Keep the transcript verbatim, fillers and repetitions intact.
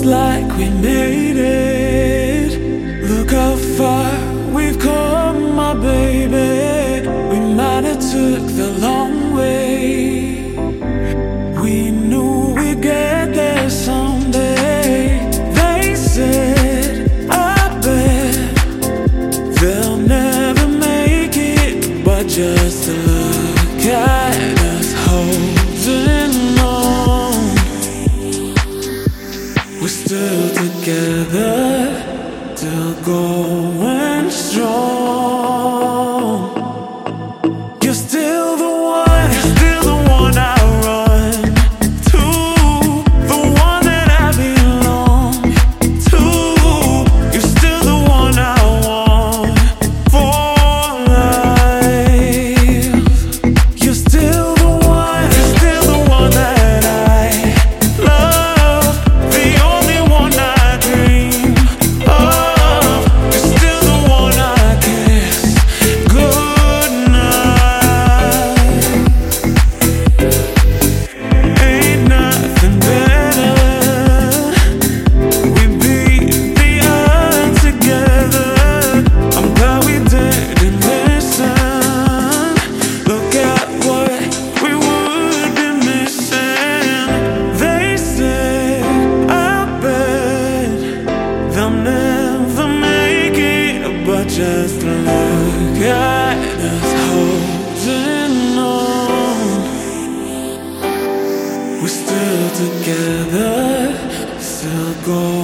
like we made it. Look how far we've come, my baby. We might have took the long way. We knew we'd get there someday. They said, I bet they'll never make it, but just look at us holding on. We're still together, still going strong. You're still the one, you're still the one I run to, the one that I belong to. You're still the one I want for life. You're still the one, you're still the one that I love, the only one I dream of. You're still the one I kiss goodnight. Ain't nothing better. We beat the odds together. I'm glad we didn't listen. Look at what we would be missing. They said, I bet they'll never make it, but just look at us holding on. We're still together, still going